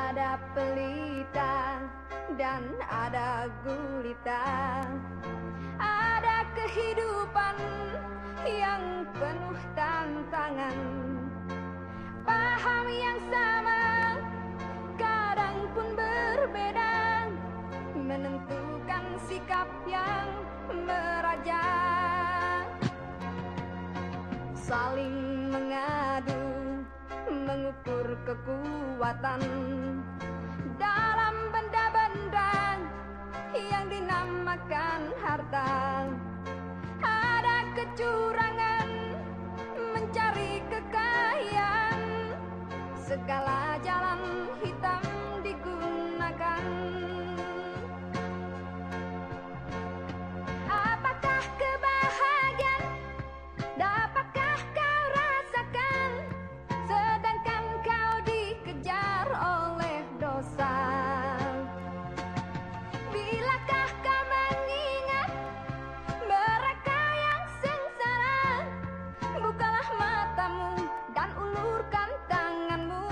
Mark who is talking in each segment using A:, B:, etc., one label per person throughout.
A: Ada pelita dan ada gulita, ada kehidupan yang penuh tantangan. Paham yang sama kadang pun berbeda, menentukan sikap yang meraja. Saling mengadu, mengukur kekuatan dalam benda-benda yang dinamakan harta. Ada kecurangan mencari kekayaan, segala jalan hitam digunakan. Apakah kebahagiaan dapatkah kau rasakan, sedangkan kau dikejar oleh dosa? Bilakah kau mengingat mereka yang sengsara? Bukalah matamu dan ulurkan tanganmu.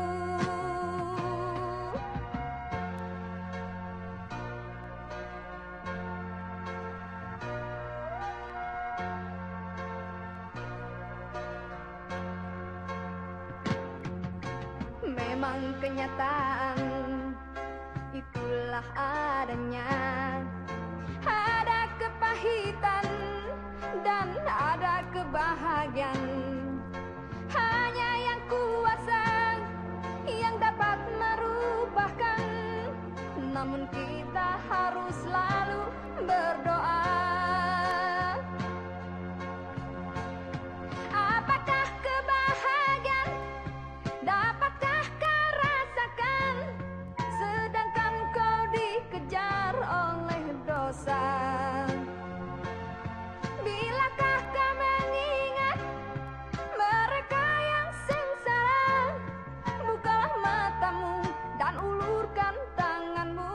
A: Memang kenyataan itulah adanya. Ada kepahitan dan ada kebahagiaan. Hanya yang kuasa yang dapat merubahkan. Namun kita harus selalu berdoa. Apakah kebahagiaan dapatkah kau rasakan, sedangkan kau dikejar oleh dosa? Bilakah kau mengingat mereka yang sengsara? Bukalah matamu dan ulurkan tanganmu.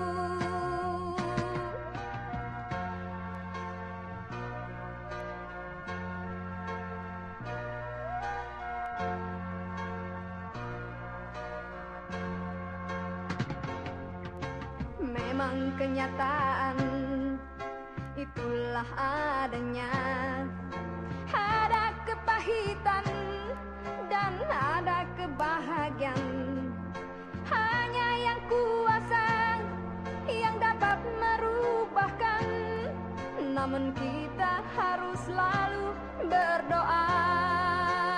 A: Memang kenyataan itulah adanya. Ada kepahitan dan ada kebahagiaan. Hanya yang kuasa yang dapat merubahkan. Namun kita harus selalu berdoa.